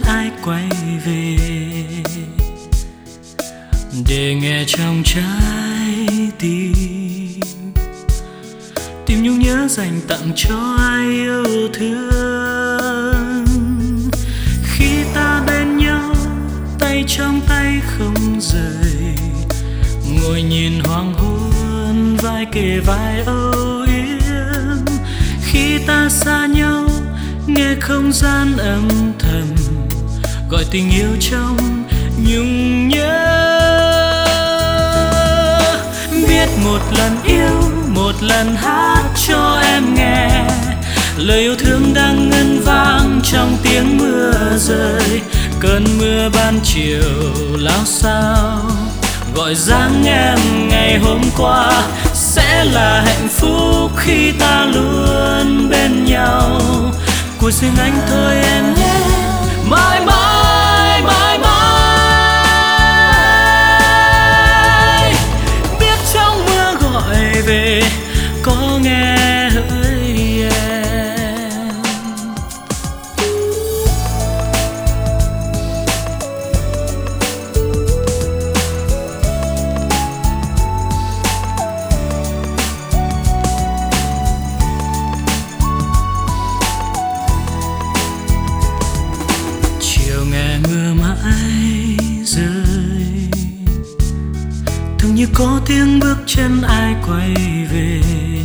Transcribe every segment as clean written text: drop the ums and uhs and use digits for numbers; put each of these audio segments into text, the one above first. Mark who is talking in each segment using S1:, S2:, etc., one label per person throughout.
S1: ai quay về, để nghe trong trái tim tìm nhung nhớ dành tặng cho ai yêu thương. Khi ta bên nhau tay trong tay không rời, ngồi nhìn hoàng hôn vai kề vai âu yếm. Khi ta xa nhau nghe không gian âm thầm gọi tình yêu trong nhung nhớ. Biết một lần yêu, một lần hát cho em nghe, lời yêu thương đang ngân vang trong tiếng mưa rơi. Cơn mưa ban chiều lao sao gọi dáng em ngày hôm qua. Sẽ là hạnh phúc khi ta luôn bên nhau, của riêng anh thôi em nhé. Mãi mãi mãi mãi, biết trong mưa gọi về có nghe hỡi em. Chiều nghe mưa mãi rơi, thường như có tiếng bước chân ai quay về,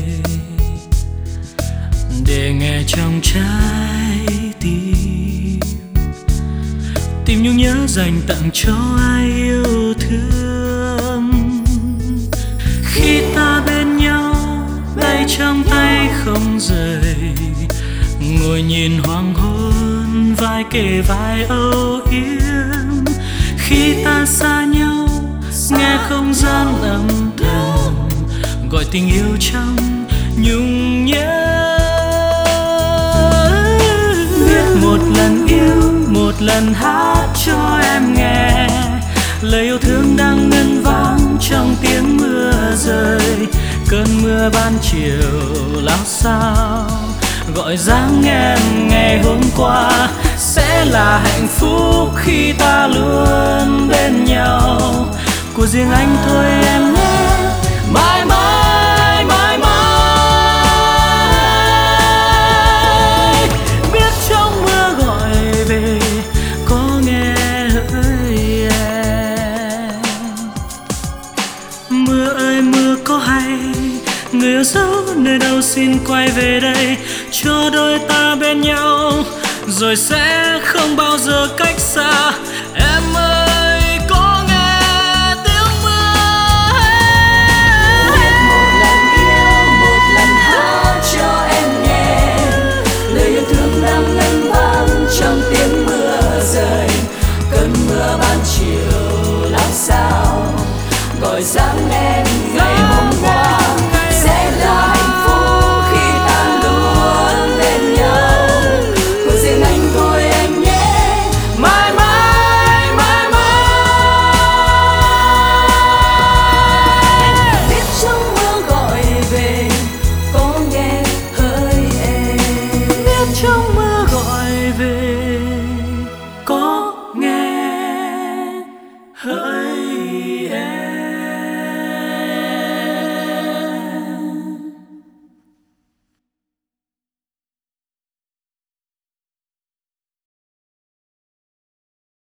S1: để nghe trong trái tim tìm nhung nhớ dành tặng cho ai yêu thương. Khi ta bên nhau tay trong tay không rời, ngồi nhìn hoàng hôn vai kề vai âu yếm. Khi ta xa nhau nghe không gian âm thầm gọi tình yêu trong nhung nhớ. Biết một lần yêu, một lần hát cho em nghe, lời yêu thương đang ngân vang trong tiếng mưa rơi. Cơn mưa ban chiều lao sao gọi dáng em ngày hôm qua. Sẽ là hạnh phúc khi ta luôn bên nhau, của riêng anh thôi em nhé. Mãi mãi mãi mãi, biết trong mưa gọi về có nghe hỡi em. Mưa ơi mưa có hay, người yêu dấu nơi đâu xin quay về đây, cho đôi ta bên nhau rồi sẽ không bao giờ cách xa.